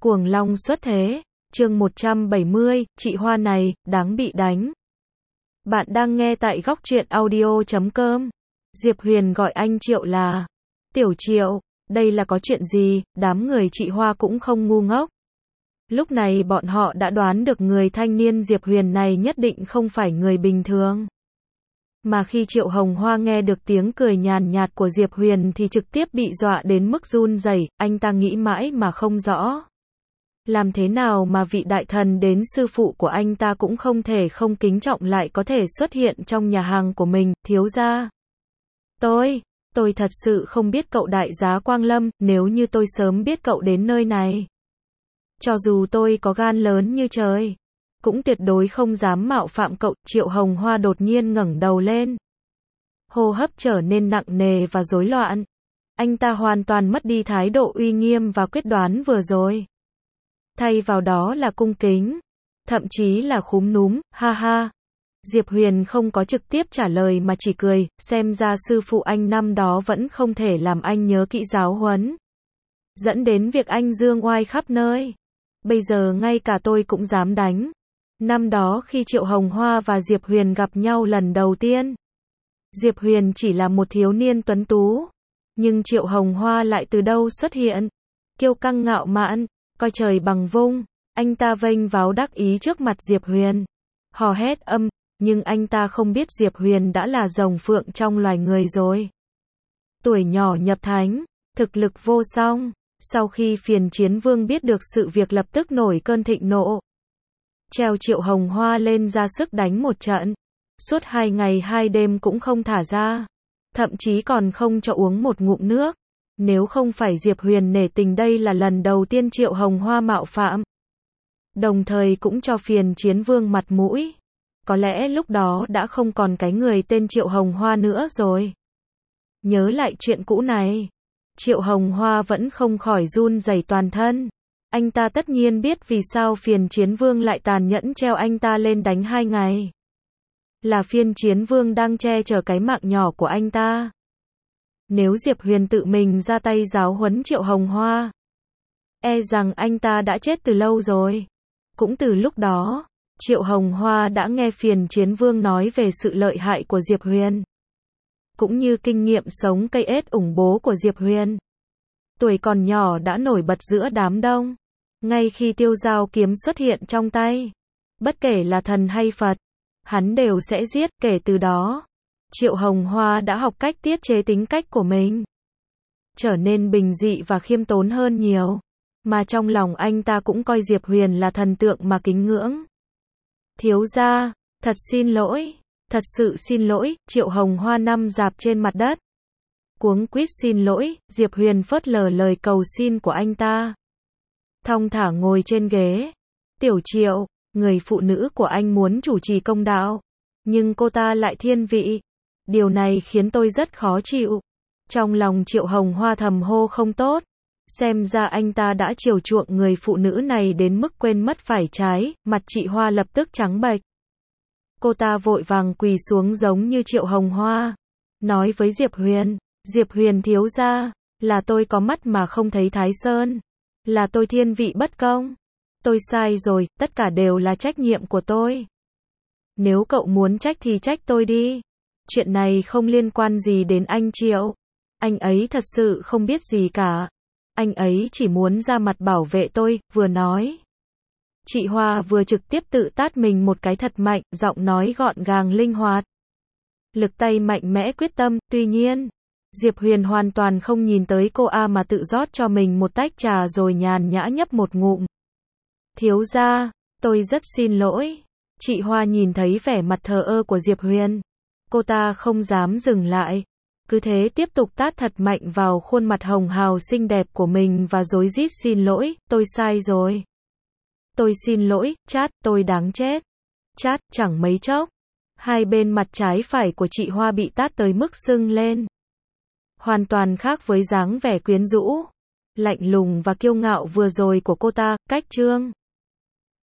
Cuồng long xuất thế, chương 170, chị Hoa này, đáng bị đánh. Bạn đang nghe tại góc truyện audio.com. Diệp Huyền gọi anh Triệu là Tiểu Triệu, đây là có chuyện gì, đám người chị Hoa cũng không ngu ngốc. Lúc này bọn họ đã đoán được người thanh niên Diệp Huyền này nhất định không phải người bình thường. Mà khi Triệu Hồng Hoa nghe được tiếng cười nhàn nhạt của Diệp Huyền thì trực tiếp bị dọa đến mức run rẩy, anh ta nghĩ mãi mà không rõ. Làm thế nào mà vị đại thần đến sư phụ của anh ta cũng không thể không kính trọng lại có thể xuất hiện trong nhà hàng của mình, thiếu gia. Tôi thật sự không biết cậu đại giá Quang Lâm, nếu như tôi sớm biết cậu đến nơi này. Cho dù tôi có gan lớn như trời, cũng tuyệt đối không dám mạo phạm cậu. Triệu Hồng Hoa đột nhiên ngẩng đầu lên. Hô hấp trở nên nặng nề và rối loạn. Anh ta hoàn toàn mất đi thái độ uy nghiêm và quyết đoán vừa rồi. Thay vào đó là cung kính, thậm chí là khúm núm, ha ha. Diệp Huyền không có trực tiếp trả lời mà chỉ cười, xem ra sư phụ anh năm đó vẫn không thể làm anh nhớ kỹ giáo huấn. Dẫn đến việc anh dương oai khắp nơi. Bây giờ ngay cả tôi cũng dám đánh. Năm đó khi Triệu Hồng Hoa và Diệp Huyền gặp nhau lần đầu tiên, Diệp Huyền chỉ là một thiếu niên tuấn tú. Nhưng Triệu Hồng Hoa lại từ đâu xuất hiện? Kiêu căng ngạo mạn, coi trời bằng vung. Anh ta vênh váo đắc ý trước mặt Diệp Huyền. Hò hét nhưng anh ta không biết Diệp Huyền đã là rồng phượng trong loài người rồi. Tuổi nhỏ nhập thánh, thực lực vô song. Sau khi Phiền Chiến Vương biết được sự việc lập tức nổi cơn thịnh nộ. Treo Triệu Hồng Hoa lên ra sức đánh một trận. Suốt 2 ngày 2 đêm cũng không thả ra. Thậm chí còn không cho uống một ngụm nước. Nếu không phải Diệp Huyền nể tình, đây là lần đầu tiên Triệu Hồng Hoa mạo phạm. Đồng thời cũng cho Phiền Chiến Vương mặt mũi. Có lẽ lúc đó đã không còn cái người tên Triệu Hồng Hoa nữa rồi. Nhớ lại chuyện cũ này, Triệu Hồng Hoa vẫn không khỏi run rẩy toàn thân. Anh ta tất nhiên biết vì sao Phiền Chiến Vương lại tàn nhẫn treo anh ta lên đánh 2 ngày. Là Phiền Chiến Vương đang che chở cái mạng nhỏ của anh ta. Nếu Diệp Huyền tự mình ra tay giáo huấn Triệu Hồng Hoa, e rằng anh ta đã chết từ lâu rồi. Cũng từ lúc đó, Triệu Hồng Hoa đã nghe Phiền Chiến Vương nói về sự lợi hại của Diệp Huyền, cũng như kinh nghiệm sống cây ết ủng bố của Diệp Huyền. Tuổi còn nhỏ đã nổi bật giữa đám đông. Ngay khi tiêu dao kiếm xuất hiện trong tay, bất kể là thần hay Phật, hắn đều sẽ giết. Kể từ đó, Triệu Hồng Hoa đã học cách tiết chế tính cách của mình, trở nên bình dị và khiêm tốn hơn nhiều. Mà trong lòng anh ta cũng coi Diệp Huyền là thần tượng mà kính ngưỡng. Thiếu gia, thật xin lỗi, thật sự xin lỗi. Triệu Hồng Hoa nằm rạp trên mặt đất, cuống quýt xin lỗi. Diệp Huyền phớt lờ lời cầu xin của anh ta, thong thả ngồi trên ghế. Tiểu Triệu, người phụ nữ của anh muốn chủ trì công đạo, nhưng cô ta lại thiên vị. Điều này khiến tôi rất khó chịu. Trong lòng Triệu Hồng Hoa thầm hô không tốt. Xem ra anh ta đã chiều chuộng người phụ nữ này đến mức quên mất phải trái. Mặt chị Hoa lập tức trắng bệch. Cô ta vội vàng quỳ xuống giống như Triệu Hồng Hoa, nói với Diệp Huyền. Diệp Huyền thiếu gia, là tôi có mắt mà không thấy Thái Sơn. Là tôi thiên vị bất công. Tôi sai rồi, tất cả đều là trách nhiệm của tôi. Nếu cậu muốn trách thì trách tôi đi. Chuyện này không liên quan gì đến anh Triệu. Anh ấy thật sự không biết gì cả. Anh ấy chỉ muốn ra mặt bảo vệ tôi. Vừa nói, chị Hoa vừa trực tiếp tự tát mình một cái thật mạnh, giọng nói gọn gàng linh hoạt. Lực tay mạnh mẽ quyết tâm. Tuy nhiên, Diệp Huyền hoàn toàn không nhìn tới cô mà tự rót cho mình một tách trà rồi nhàn nhã nhấp một ngụm. Thiếu gia, tôi rất xin lỗi. Chị Hoa nhìn thấy vẻ mặt thờ ơ của Diệp Huyền, cô ta không dám dừng lại, cứ thế tiếp tục tát thật mạnh vào khuôn mặt hồng hào xinh đẹp của mình và rối rít xin lỗi. Tôi sai rồi. Tôi xin lỗi. Chát, tôi đáng chết. Chát, chẳng mấy chốc, hai bên mặt trái phải của chị Hoa bị tát tới mức sưng lên. Hoàn toàn khác với dáng vẻ quyến rũ, lạnh lùng và kiêu ngạo vừa rồi của cô ta. Cách trương